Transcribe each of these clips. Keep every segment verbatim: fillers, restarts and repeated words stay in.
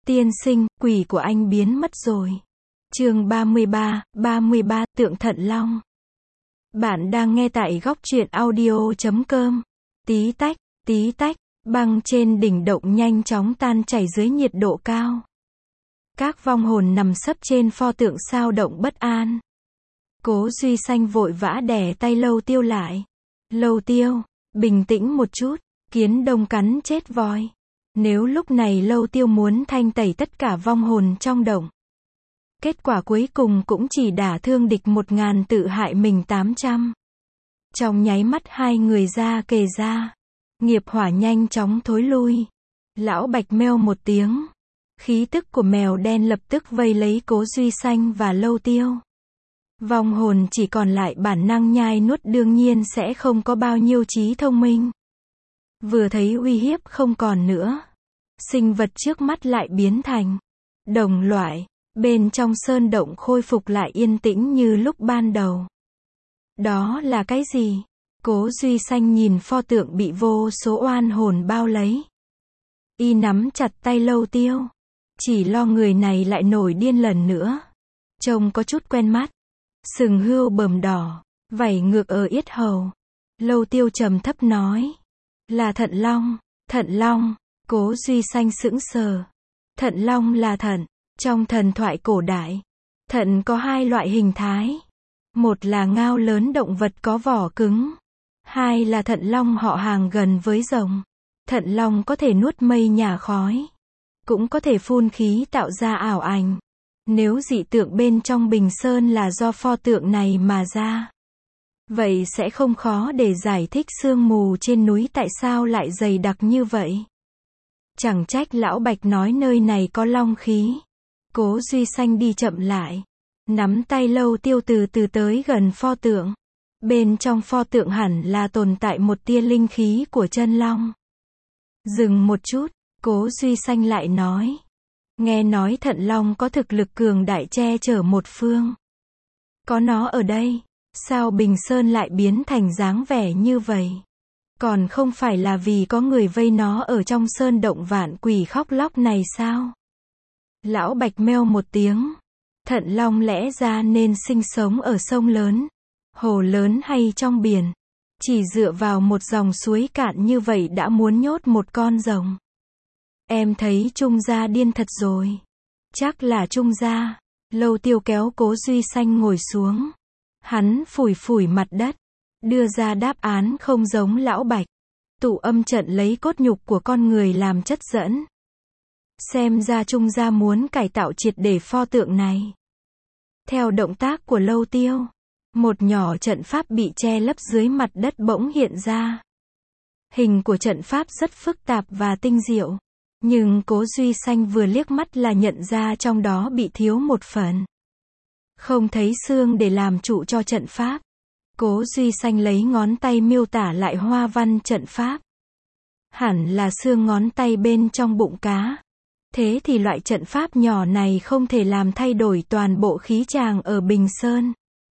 Tiên sinh, quỷ của anh biến mất rồi. Chương ba mươi ba, ba mươi ba, Tượng Thận Long. Bạn đang nghe tại góc truyện audio chấm com. Tí tách, tí tách, băng trên đỉnh động nhanh chóng tan chảy dưới nhiệt độ cao. Các vong hồn nằm sấp trên pho tượng sao động bất an. Cố Duy Xanh vội vã đè tay Lâu Tiêu lại. Lâu Tiêu, bình tĩnh một chút, kiến đông cắn chết voi. Nếu lúc này Lâu Tiêu muốn thanh tẩy tất cả vong hồn trong động, kết quả cuối cùng cũng chỉ đả thương địch một ngàn tự hại mình tám trăm. Trong nháy mắt hai người ra kề ra, nghiệp hỏa nhanh chóng thối lui. Lão Bạch meo một tiếng. Khí tức của mèo đen lập tức vây lấy Cố Duy Xanh và Lâu Tiêu. Vong hồn chỉ còn lại bản năng nhai nuốt đương nhiên sẽ không có bao nhiêu trí thông minh. Vừa thấy uy hiếp không còn nữa, sinh vật trước mắt lại biến thành đồng loại. Bên trong sơn động khôi phục lại yên tĩnh như lúc ban đầu. Đó là cái gì? Cố Duy Xanh nhìn pho tượng bị vô số oan hồn bao lấy. Y nắm chặt tay Lâu Tiêu. Chỉ lo người này lại nổi điên lần nữa. Trông có chút quen mắt. Sừng hươu bờm đỏ, vảy ngược ở yết hầu. Lâu Tiêu trầm thấp nói. Là Thận Long, Thận Long. Cố Duy Xanh sững sờ. Thận Long là thận. Trong thần thoại cổ đại, thận có hai loại hình thái. Một là ngao lớn động vật có vỏ cứng. Hai là thận long họ hàng gần với rồng. Thận long có thể nuốt mây nhả khói. Cũng có thể phun khí tạo ra ảo ảnh. Nếu dị tượng bên trong Bình Sơn là do pho tượng này mà ra, vậy sẽ không khó để giải thích sương mù trên núi tại sao lại dày đặc như vậy. Chẳng trách Lão Bạch nói nơi này có long khí. Cố Duy Xanh đi chậm lại, nắm tay Lâu Tiêu từ từ tới gần pho tượng. Bên trong pho tượng hẳn là tồn tại một tia linh khí của chân long. Dừng một chút, Cố Duy Xanh lại nói. Nghe nói Thận Long có thực lực cường đại che chở một phương. Có nó ở đây, sao Bình Sơn lại biến thành dáng vẻ như vậy? Còn không phải là vì có người vây nó ở trong sơn động vạn quỷ khóc lóc này sao? Lão Bạch meo một tiếng. Thận Long lẽ ra nên sinh sống ở sông lớn, hồ lớn hay trong biển. Chỉ dựa vào một dòng suối cạn như vậy đã muốn nhốt một con rồng. Em thấy Trung gia điên thật rồi. Chắc là Trung gia. Lâu Tiêu kéo Cố Duy Xanh ngồi xuống. Hắn phủi phủi mặt đất, đưa ra đáp án không giống Lão Bạch. Tụ âm trận lấy cốt nhục của con người làm chất dẫn. Xem ra Trung gia muốn cải tạo triệt để pho tượng này. Theo động tác của Lâu Tiêu, một nhỏ trận pháp bị che lấp dưới mặt đất bỗng hiện ra. Hình của trận pháp rất phức tạp và tinh diệu, nhưng Cố Duy Xanh vừa liếc mắt là nhận ra trong đó bị thiếu một phần. Không thấy xương để làm trụ cho trận pháp. Cố Duy Xanh lấy ngón tay miêu tả lại hoa văn trận pháp. Hẳn là xương ngón tay bên trong bụng cá. Thế thì loại trận pháp nhỏ này không thể làm thay đổi toàn bộ khí tràng ở Bình Sơn.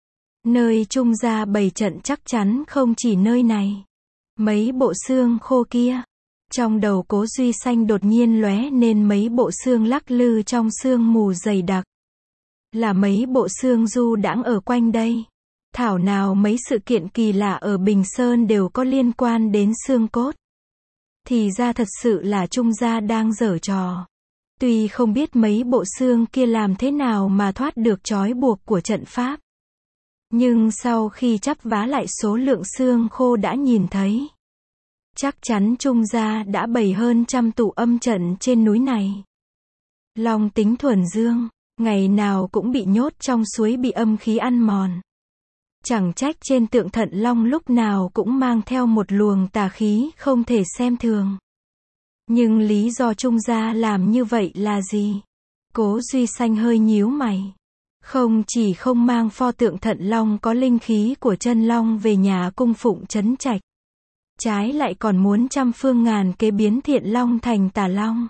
Nơi Trung gia bày trận chắc chắn không chỉ nơi này. Mấy bộ xương khô kia. Trong đầu Cố Duy Xanh đột nhiên lóe nên mấy bộ xương lắc lư trong sương mù dày đặc. Là mấy bộ xương du đãng ở quanh đây. Thảo nào mấy sự kiện kỳ lạ ở Bình Sơn đều có liên quan đến xương cốt. Thì ra thật sự là Trung gia đang giở trò. Tuy không biết mấy bộ xương kia làm thế nào mà thoát được trói buộc của trận pháp. Nhưng sau khi chắp vá lại số lượng xương khô đã nhìn thấy. Chắc chắn Trung gia đã bày hơn trăm tụ âm trận trên núi này. Long tính thuần dương, ngày nào cũng bị nhốt trong suối bị âm khí ăn mòn. Chẳng trách trên tượng Thận Long lúc nào cũng mang theo một luồng tà khí không thể xem thường. Nhưng lý do Trung gia làm như vậy là gì? Cố Duy Xanh hơi nhíu mày. Không chỉ không mang pho tượng Thận Long có linh khí của chân long về nhà cung phụng trấn trạch, trái lại còn muốn trăm phương ngàn kế biến thiện long thành tà long.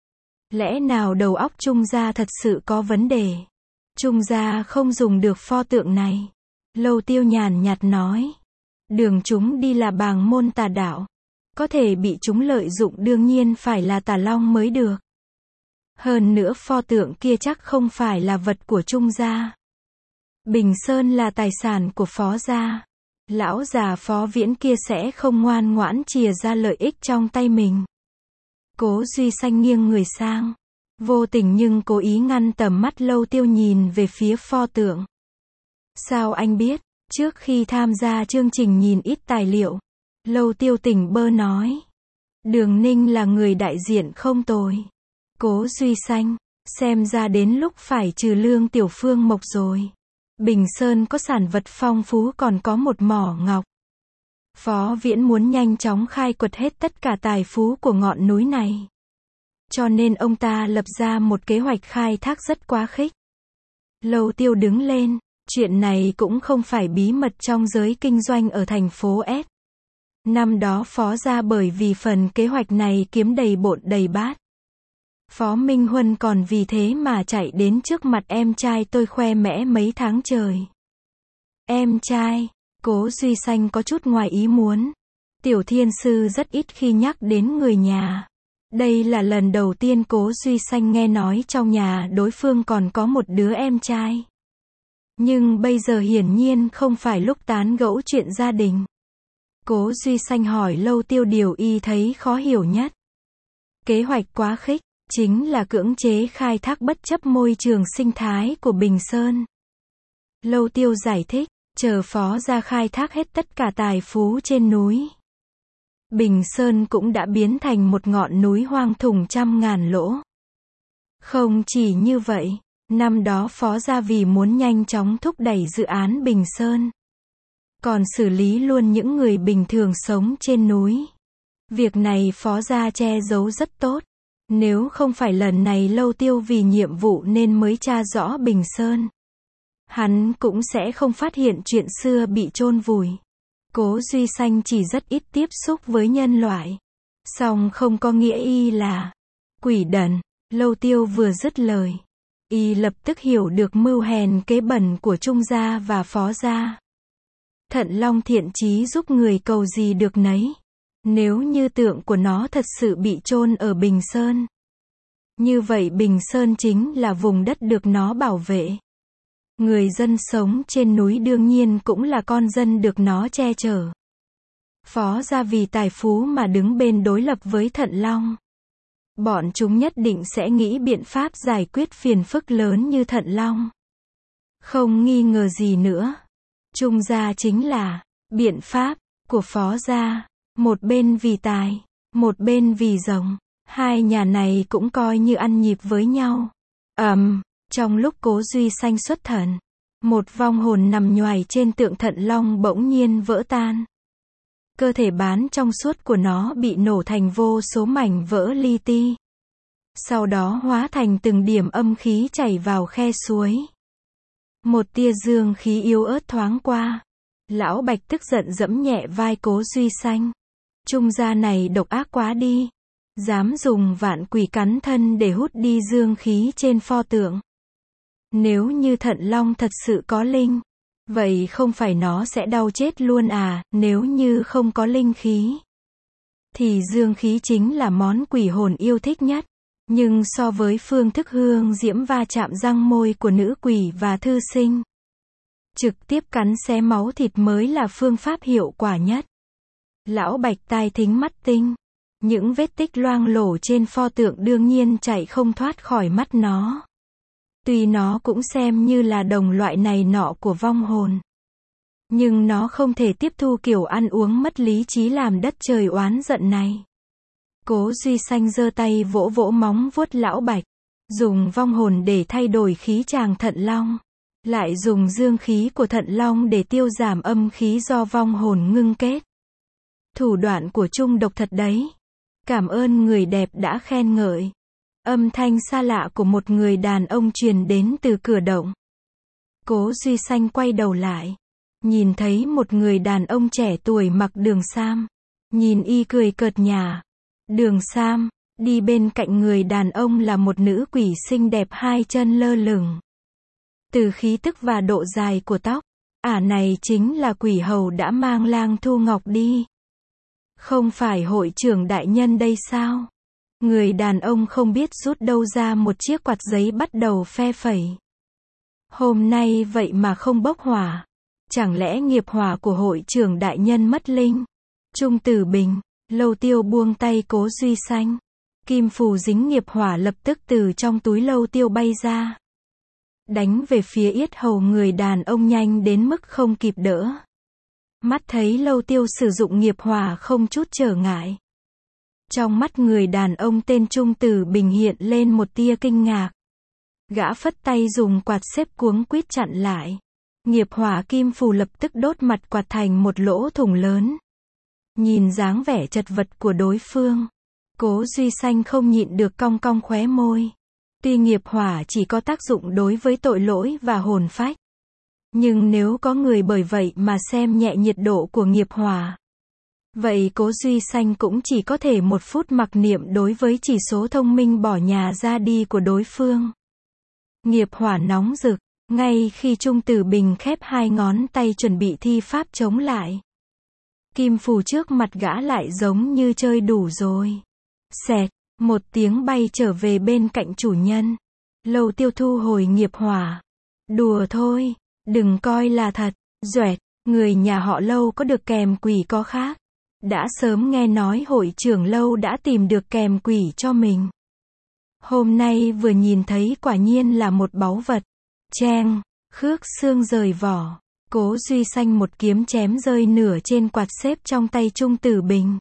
Lẽ nào đầu óc Trung gia thật sự có vấn đề? Trung gia không dùng được pho tượng này. Lâu Tiêu nhàn nhạt nói. Đường chúng đi là bàng môn tà đạo. Có thể bị chúng lợi dụng đương nhiên phải là tà long mới được. Hơn nữa pho tượng kia chắc không phải là vật của Trung gia. Bình Sơn là tài sản của Phó gia. Lão già Phó Viễn kia sẽ không ngoan ngoãn chìa ra lợi ích trong tay mình. Cố Duy Xanh nghiêng người sang. Vô tình nhưng cố ý ngăn tầm mắt Lâu Tiêu nhìn về phía pho tượng. Sao anh biết? Trước khi tham gia chương trình nhìn ít tài liệu. Lâu Tiêu tỉnh bơ nói. Đường Ninh là người đại diện không tồi. Cố Duy Xanh, xem ra đến lúc phải trừ Lương Tiểu Phương Mộc rồi. Bình Sơn có sản vật phong phú còn có một mỏ ngọc. Phó Viễn muốn nhanh chóng khai quật hết tất cả tài phú của ngọn núi này. Cho nên ông ta lập ra một kế hoạch khai thác rất quá khích. Lâu Tiêu đứng lên, chuyện này cũng không phải bí mật trong giới kinh doanh ở thành phố S. Năm đó Phó gia bởi vì phần kế hoạch này kiếm đầy bộn đầy bát. Phó Minh Huân còn vì thế mà chạy đến trước mặt em trai tôi khoe mẽ mấy tháng trời. Em trai, Cố Duy Xanh có chút ngoài ý muốn. Tiểu Thiên Sư rất ít khi nhắc đến người nhà. Đây là lần đầu tiên Cố Duy Xanh nghe nói trong nhà đối phương còn có một đứa em trai. Nhưng bây giờ hiển nhiên không phải lúc tán gẫu chuyện gia đình. Cố Duy Xanh hỏi Lâu Tiêu điều y thấy khó hiểu nhất. Kế hoạch quá khích, chính là cưỡng chế khai thác bất chấp môi trường sinh thái của Bình Sơn. Lâu Tiêu giải thích, chờ Phó gia khai thác hết tất cả tài phú trên núi. Bình Sơn cũng đã biến thành một ngọn núi hoang thủng trăm ngàn lỗ. Không chỉ như vậy, năm đó Phó gia vì muốn nhanh chóng thúc đẩy dự án Bình Sơn, còn xử lý luôn những người bình thường sống trên núi. Việc này Phó gia che giấu rất tốt. Nếu không phải lần này Lâu Tiêu vì nhiệm vụ nên mới tra rõ Bình Sơn, hắn cũng sẽ không phát hiện chuyện xưa bị chôn vùi. Cố Duy Xanh chỉ rất ít tiếp xúc với nhân loại. Song không có nghĩa y là quỷ đần. Lâu Tiêu vừa dứt lời, y lập tức hiểu được mưu hèn kế bẩn của Trung gia và Phó gia. Thận Long thiện chí giúp người cầu gì được nấy. Nếu như tượng của nó thật sự bị chôn ở Bình Sơn, như vậy Bình Sơn chính là vùng đất được nó bảo vệ. Người dân sống trên núi đương nhiên cũng là con dân được nó che chở. Phó gia vì tài phú mà đứng bên đối lập với Thận Long. Bọn chúng nhất định sẽ nghĩ biện pháp giải quyết phiền phức lớn như Thận Long. Không nghi ngờ gì nữa. Trung gia chính là biện pháp của Phó gia. Một bên vì tài, một bên vì rồng. Hai nhà này cũng coi như ăn nhịp với nhau. Ầm, um, trong lúc Cố Duy Xanh xuất thần, một vong hồn nằm nhoài trên tượng Thận Long bỗng nhiên vỡ tan. Cơ thể bán trong suốt của nó bị nổ thành vô số mảnh vỡ li ti. Sau đó hóa thành từng điểm âm khí chảy vào khe suối. Một tia dương khí yếu ớt thoáng qua. Lão Bạch tức giận giẫm nhẹ vai Cố Duy Xanh. Trung gia này độc ác quá đi. Dám dùng vạn quỷ cắn thân để hút đi dương khí trên pho tượng. Nếu như Thận Long thật sự có linh, vậy không phải nó sẽ đau chết luôn à? Nếu như không có linh khí, thì dương khí chính là món quỷ hồn yêu thích nhất. Nhưng so với phương thức hương diễm va chạm răng môi của nữ quỷ và thư sinh, trực tiếp cắn xé máu thịt mới là phương pháp hiệu quả nhất. Lão Bạch tai thính mắt tinh. Những vết tích loang lổ trên pho tượng đương nhiên chạy không thoát khỏi mắt nó. Tuy nó cũng xem như là đồng loại này nọ của vong hồn, nhưng nó không thể tiếp thu kiểu ăn uống mất lý trí làm đất trời oán giận này. Cố Duy Xanh giơ tay vỗ vỗ móng vuốt Lão Bạch, dùng vong hồn để thay đổi khí tràng Thận Long, lại dùng dương khí của Thận Long để tiêu giảm âm khí do vong hồn ngưng kết. Thủ đoạn của Trung độc thật đấy. Cảm ơn người đẹp đã khen ngợi. Âm thanh xa lạ của một người đàn ông truyền đến từ cửa động. Cố Duy Xanh quay đầu lại, nhìn thấy một người đàn ông trẻ tuổi mặc đường sam. Nhìn y cười cợt nhả. Đường sam, đi bên cạnh người đàn ông là một nữ quỷ xinh đẹp hai chân lơ lửng. Từ khí tức và độ dài của tóc, ả này chính là quỷ hầu đã mang Lang Thu Ngọc đi. Không phải hội trưởng đại nhân đây sao? Người đàn ông không biết rút đâu ra một chiếc quạt giấy bắt đầu phe phẩy. Hôm nay vậy mà không bốc hỏa. Chẳng lẽ nghiệp hỏa của hội trưởng đại nhân mất linh? Trung Tử Bình, Lâu Tiêu buông tay Cố Duy Xanh. Kim phù dính nghiệp hỏa lập tức từ trong túi Lâu Tiêu bay ra. Đánh về phía yết hầu người đàn ông nhanh đến mức không kịp đỡ. Mắt thấy Lâu Tiêu sử dụng nghiệp hỏa không chút trở ngại. Trong mắt người đàn ông tên Trung Tử Bình hiện lên một tia kinh ngạc. Gã phất tay dùng quạt xếp cuống quýt chặn lại. Nghiệp hỏa kim phù lập tức đốt mặt quạt thành một lỗ thủng lớn. Nhìn dáng vẻ chật vật của đối phương, Cố Duy Xanh không nhịn được cong cong khóe môi. Tuy nghiệp hỏa chỉ có tác dụng đối với tội lỗi và hồn phách, nhưng nếu có người bởi vậy mà xem nhẹ nhiệt độ của nghiệp hỏa, vậy Cố Duy Xanh cũng chỉ có thể một phút mặc niệm đối với chỉ số thông minh bỏ nhà ra đi của đối phương. Nghiệp hỏa nóng rực, ngay khi Trung Tử Bình khép hai ngón tay chuẩn bị thi pháp chống lại. Kim phù trước mặt gã lại giống như chơi đủ rồi. Xẹt, một tiếng bay trở về bên cạnh chủ nhân. Lâu Tiêu thu hồi nghiệp hỏa. Đùa thôi, đừng coi là thật. Duệt, người nhà họ Lâu có được kèm quỷ có khác. Đã sớm nghe nói hội trưởng Lâu đã tìm được kèm quỷ cho mình. Hôm nay vừa nhìn thấy quả nhiên là một báu vật. Cheng, khước xương rời vỏ. Cố Duy Xanh một kiếm chém rơi nửa trên quạt xếp trong tay Trung Tử Bình.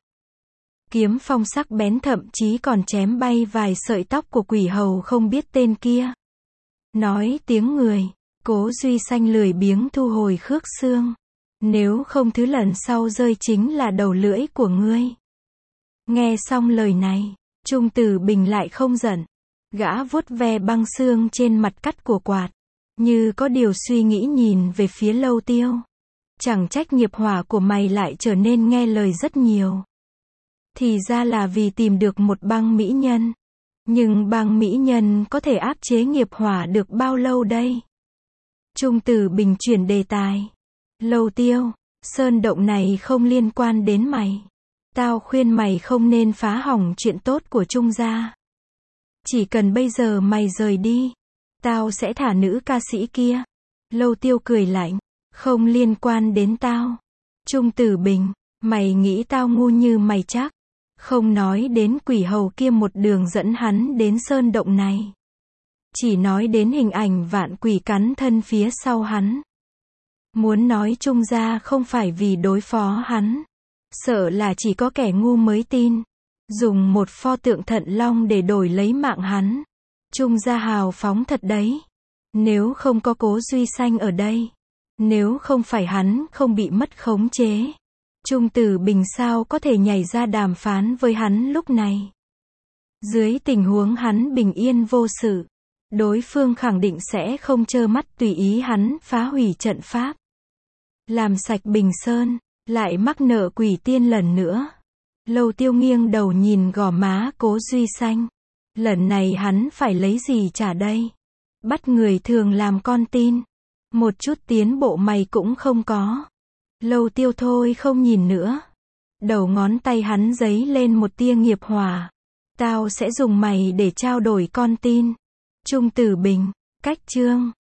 Kiếm phong sắc bén thậm chí còn chém bay vài sợi tóc của quỷ hầu không biết tên kia. Nói tiếng người, Cố Duy Xanh lười biếng thu hồi khước xương. Nếu không thứ lần sau rơi chính là đầu lưỡi của ngươi. Nghe xong lời này, Trung Tử Bình lại không giận. Gã vuốt ve băng xương trên mặt cắt của quạt. Như có điều suy nghĩ nhìn về phía Lâu Tiêu. Chẳng trách nghiệp hỏa của mày lại trở nên nghe lời rất nhiều. Thì ra là vì tìm được một băng mỹ nhân. Nhưng băng mỹ nhân có thể áp chế nghiệp hỏa được bao lâu đây? Trung Tử Bình chuyển đề tài. Lâu Tiêu, sơn động này không liên quan đến mày. Tao khuyên mày không nên phá hỏng chuyện tốt của Trung gia. Chỉ cần bây giờ mày rời đi, tao sẽ thả nữ ca sĩ kia. Lâu Tiêu cười lạnh. Không liên quan đến tao. Trung Tử Bình, mày nghĩ tao ngu như mày chắc. Không nói đến quỷ hầu kia một đường dẫn hắn đến sơn động này. Chỉ nói đến hình ảnh vạn quỷ cắn thân phía sau hắn. Muốn nói Trung gia không phải vì đối phó hắn. Sợ là chỉ có kẻ ngu mới tin. Dùng một pho tượng thận long để đổi lấy mạng hắn. Trung gia hào phóng thật đấy. Nếu không có Cố Duy Xanh ở đây. Nếu không phải hắn không bị mất khống chế. Trung Tử Bình sao có thể nhảy ra đàm phán với hắn lúc này. Dưới tình huống hắn bình yên vô sự. Đối phương khẳng định sẽ không trơ mắt tùy ý hắn phá hủy trận pháp. Làm sạch Bình Sơn. Lại mắc nợ quỷ tiên lần nữa. Lâu Tiêu nghiêng đầu nhìn gò má Cố Duy Xanh. Lần này hắn phải lấy gì trả đây? Bắt người thường làm con tin. Một chút tiến bộ mày cũng không có. Lâu Tiêu thôi không nhìn nữa. Đầu ngón tay hắn giấy lên một tia nghiệp hỏa. Tao sẽ dùng mày để trao đổi con tin. Trung Tử Bình, cách chương.